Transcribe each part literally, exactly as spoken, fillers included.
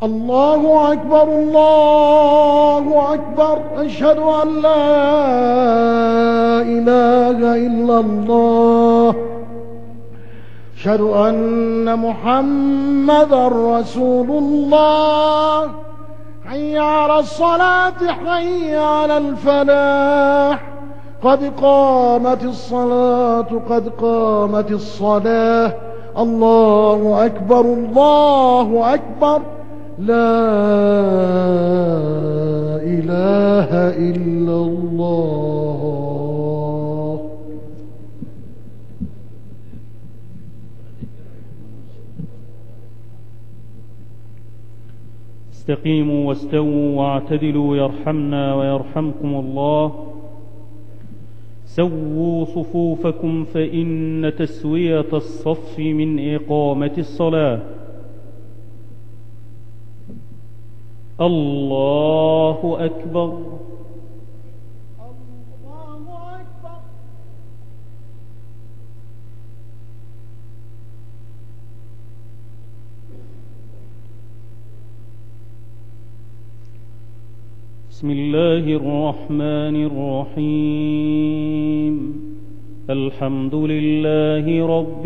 الله أكبر الله أكبر. أشهد أن لا إله إلا الله. أشهد أن محمدا رسول الله. حي على الصلاة حي على الفلاح. قد قامت الصلاة قد قامت الصلاة. الله أكبر الله أكبر. لا إله إلا الله. استقيموا واستووا واعتدلوا يرحمنا ويرحمكم الله. سووا صفوفكم فإن تسوية الصف من إقامة الصلاة. الله أكبر. الله أكبر. بسم الله الرحمن الرحيم. الحمد لله رب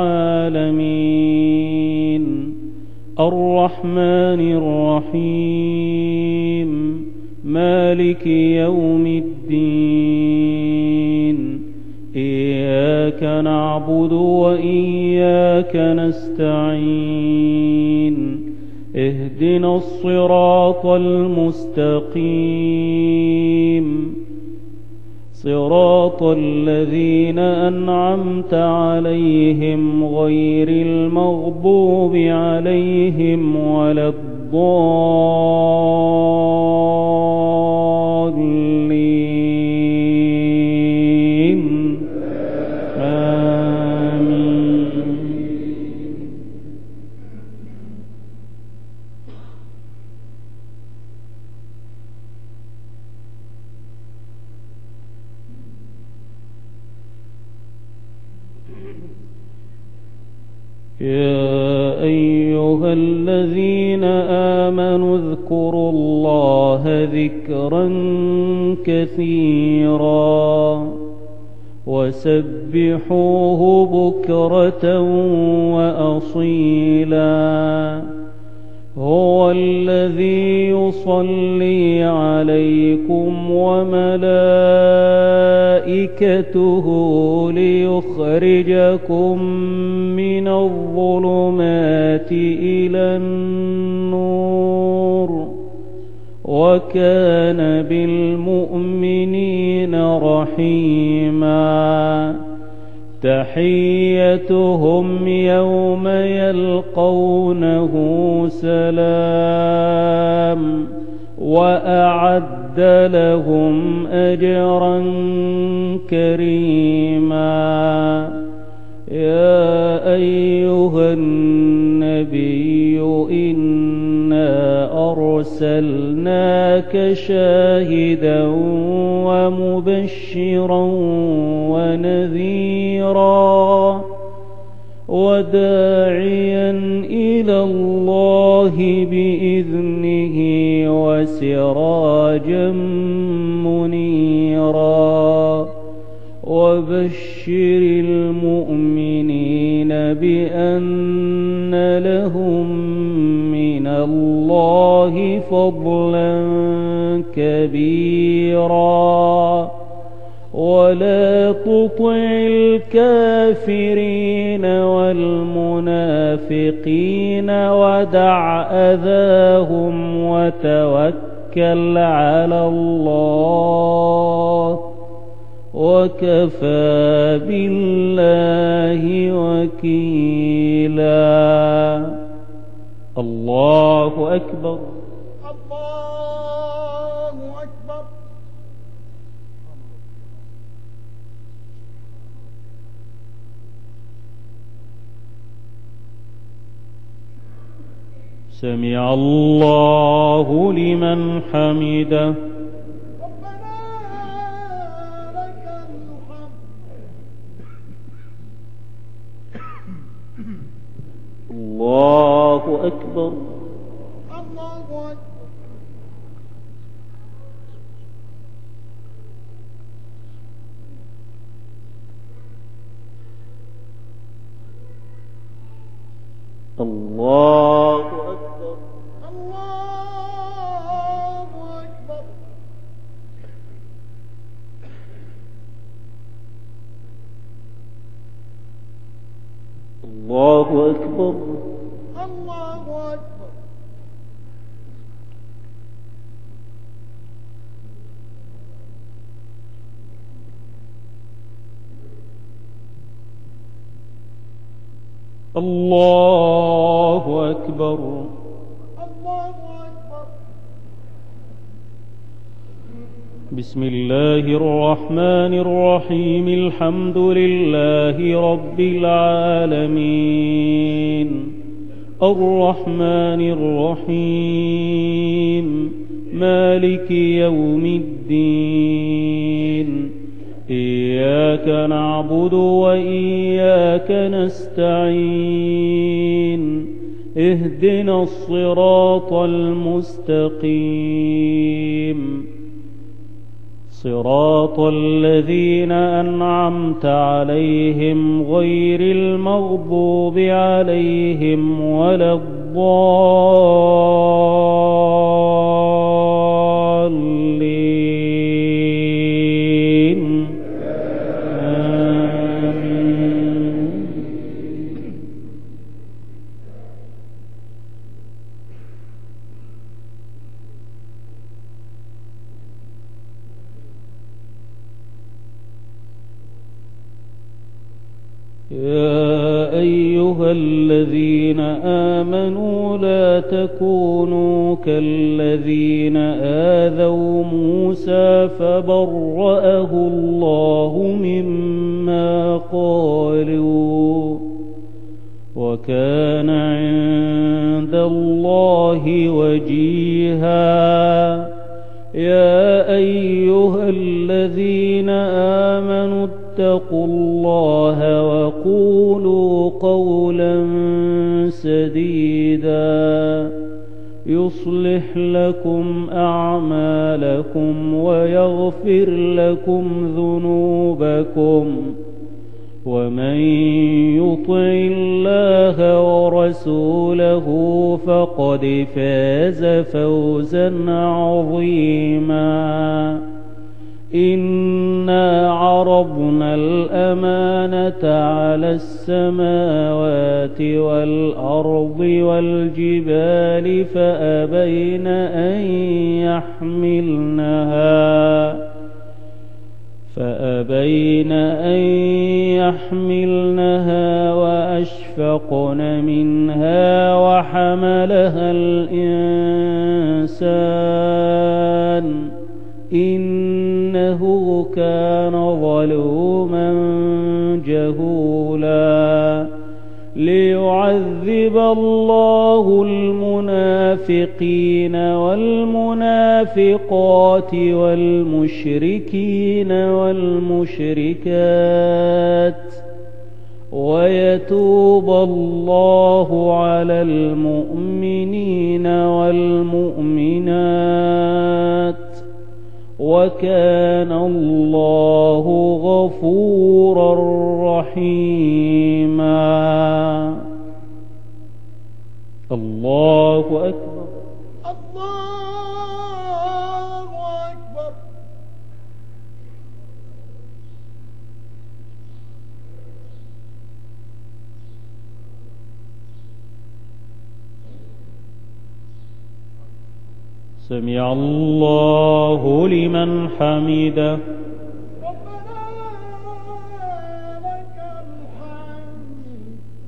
العالمين الرحمن الرحيم مالك يوم الدين. إياك نعبد وإياك نستعين. اهدنا الصراط المستقيم صراط الذين أنعمت عليهم غير المغضوب عليهم ولا الضالين. آمين. يا أيها الذين آمنوا اذكروا الله ذكرا كثيرا وسبحوه بكرة وأصيلا. هو الذي يصلي عليكم وملائكته ليخرجكم من الظلمات إلى النور وكان بالمؤمنين رحيما. تحيتهم يوم يلقونه سلام وأعد لهم أجرا كريما. يا أيها النبي إنا أرسلناك شاهدا ومبشرا ونذيرا وداعيا إلى الله بإذنه وسراجا منيرا. وبشر المؤمنين بأن لهم من الله فضلا كبيرا. ولا تطع الكافرين والمنافقين ودع أذاهم وتوكل على الله وكفى بالله وكيلا. الله أكبر. الله أكبر. سمع الله لمن حمده. الله أكبر. الله الله أكبر. الله أكبر. الله أكبر. الله أكبر. الله أكبر. الله أكبر. بسم الله الرحمن الرحيم. الحمد لله رب العالمين الرحمن الرحيم مالك يوم الدين. إياك نعبد وإياك نستعين. اهدنا الصراط المستقيم صراط الذين أنعمت عليهم غير المغضوب عليهم ولا الضالين. آمين. يا أيها الذين آمنوا لا تكونوا كالذين آذوا موسى فبرأه الله مما قالوا وكان عند الله وجيها. يا أيها الذين آمنوا اتقوا الله وقولوا قولا سديدا يصلح لكم أعمالكم ويغفر لكم ذنوبكم ومن يطع الله ورسوله فقد فاز فوزا عظيما. إنا عرضنا الأمانة على السماوات والأرض والجبال فأبين أن يحملنها فأبين أن يحملنها وأشفقن منها وحملها الإنسان إنه كان ظلوما جهولا. ليعذب الله المنافقين والمنافقات والمشركين والمشركات ويتوب الله على المؤمنين والمؤمنات وكان الله غفورا رحيما. الله أكبر. الله أكبر. سمع الله لمن حمده. ربنا لك الحمد.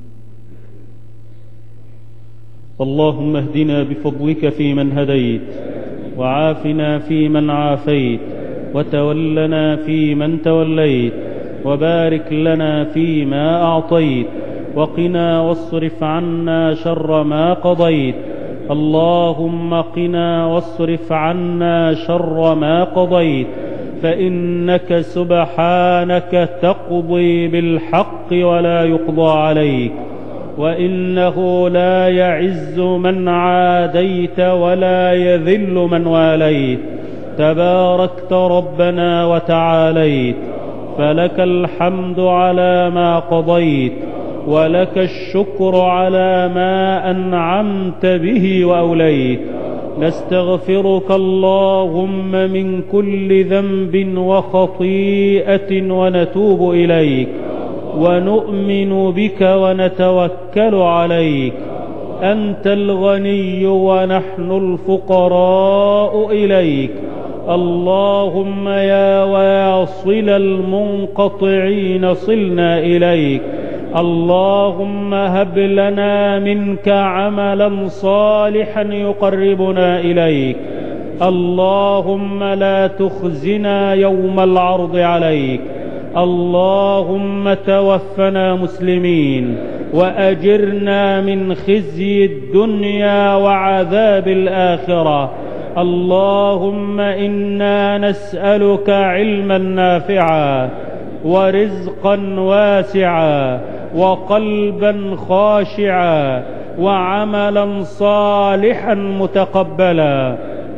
اللهم اهدنا بفضلك فيمن هديت وعافنا فيمن عافيت وتولنا فيمن توليت وبارك لنا فيما أعطيت وقنا واصرف عنا شر ما قضيت. اللهم قنا واصرف عنا شر ما قضيت فإنك سبحانك تقضي بالحق ولا يقضى عليك وإنه لا يعز من عاديت ولا يذل من واليت. تباركت ربنا وتعاليت فلك الحمد على ما قضيت ولك الشكر على ما أنعمت به وأوليت. نستغفرك اللهم من كل ذنب وخطيئة ونتوب إليك، ونؤمن بك ونتوكل عليك. أنت الغني ونحن الفقراء إليك. اللهم يا واصل المنقطعين صلنا إليك. اللهم هب لنا منك عملا صالحا يقربنا إليك. اللهم لا تخزنا يوم العرض عليك. اللهم توفنا مسلمين، وأجرنا من خزي الدنيا وعذاب الآخرة. اللهم إنا نسألك علما نافعا، ورزقا واسعا، وقلبا خاشعا، وعملا صالحا متقبلا.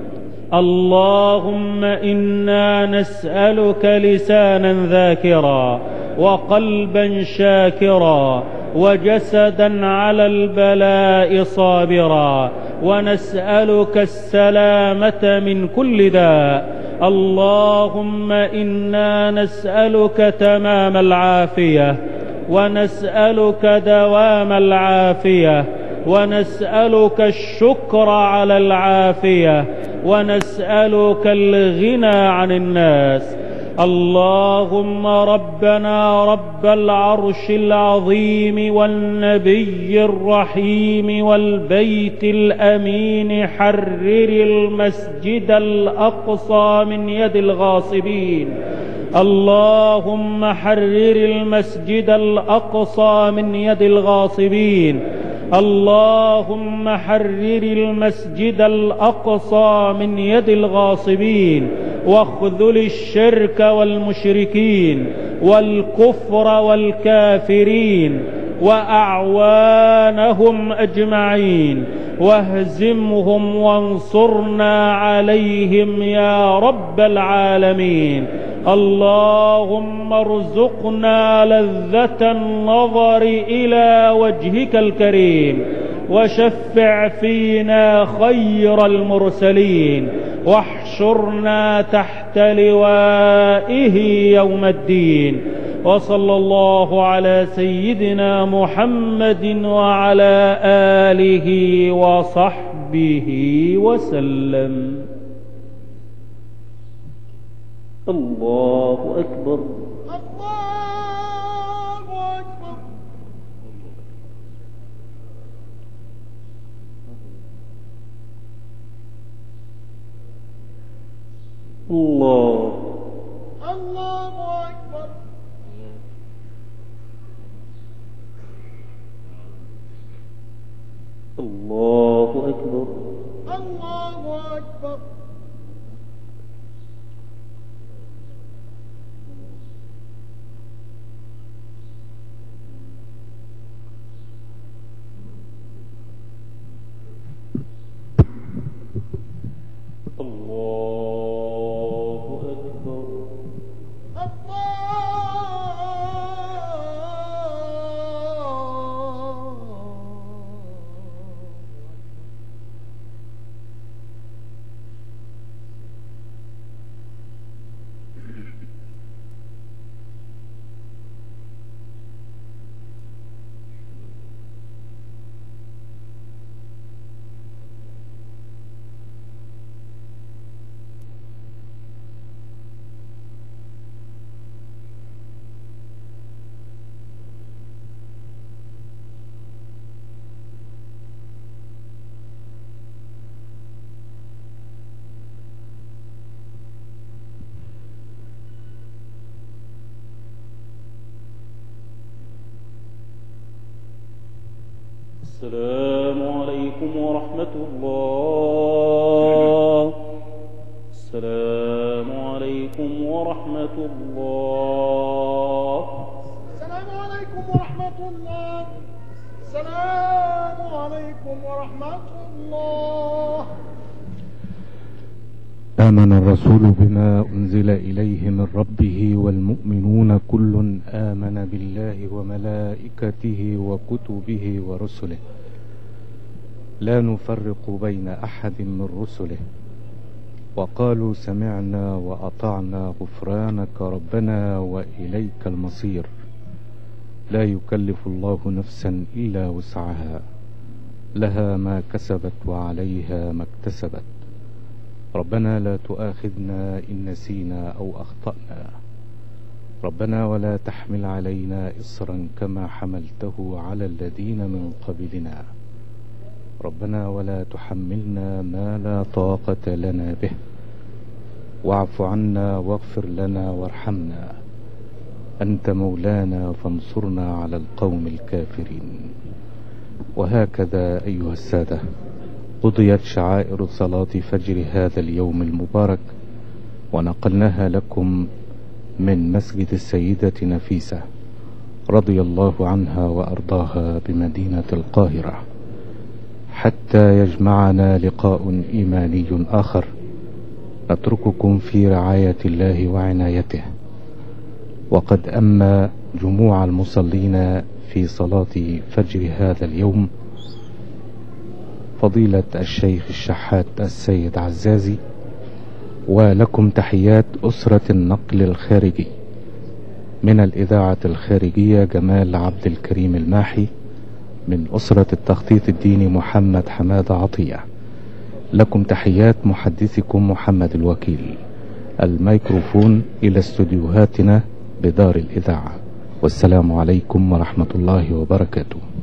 اللهم إنا نسألك لسانا ذاكرا، وقلبا شاكرا، وجسدا على البلاء صابرا، ونسألك السلامة من كل داء. اللهم إنا نسألك تمام العافية، ونسألك دوام العافية، ونسألك الشكر على العافية، ونسألك الغنى عن الناس. اللهم ربنا رب العرش العظيم والنبي الرحيم والبيت الأمين، حرر المسجد الأقصى من يد الغاصبين. اللهم حرر المسجد الأقصى من يد الغاصبين. اللهم حرر المسجد الأقصى من يد الغاصبين، واخذل الشرك والمشركين والكفر والكافرين وأعوانهم أجمعين، واهزمهم وانصرنا عليهم يا رب العالمين. اللهم ارزقنا لذة النظر إلى وجهك الكريم، وشفع فينا خير المرسلين، واحشرنا تحت لوائه يوم الدين. وصلى الله على سيدنا محمد وعلى آله وصحبه وسلم. الله أكبر. الله أكبر. الله الله أكبر. الله أكبر. الله أكبر. السلام عليكم ورحمة الله. السلام عليكم ورحمة الله. السلام عليكم ورحمة الله. السلام عليكم ورحمة الله. آمن الرسول بما أنزل إليه من ربه والمؤمنون كل آمن بالله وملائكته وكتبه ورسله لا نفرق بين أحد من رسله وقالوا سمعنا وأطعنا غفرانك ربنا وإليك المصير لا يكلف الله نفسا إلا وسعها لها ما كسبت وعليها ما اكتسبت ربنا لا تؤاخذنا إن نسينا أو أخطأنا ربنا ولا تحمل علينا إصرا كما حملته على الذين من قبلنا ربنا ولا تحملنا ما لا طاقة لنا به واعف عنا واغفر لنا وارحمنا أنت مولانا فانصرنا على القوم الكافرين. وهكذا أيها السادة قضيت شعائر صلاة فجر هذا اليوم المبارك ونقلناها لكم من مسجد السيدة نفيسة رضي الله عنها وأرضاها بمدينة القاهرة حتى يجمعنا لقاء إيماني آخر نترككم في رعاية الله وعنايته. وقد أما جموع المصلين في صلاة فجر هذا اليوم فضيلة الشيخ الشحات السيد عزازي، ولكم تحيات أسرة النقل الخارجي من الإذاعة الخارجية جمال عبد الكريم الماحي، من أسرة التخطيط الديني محمد حماد عطية. لكم تحيات محدثكم محمد الوكيل. الميكروفون إلى استوديوهاتنا بدار الإذاعة، والسلام عليكم ورحمة الله وبركاته.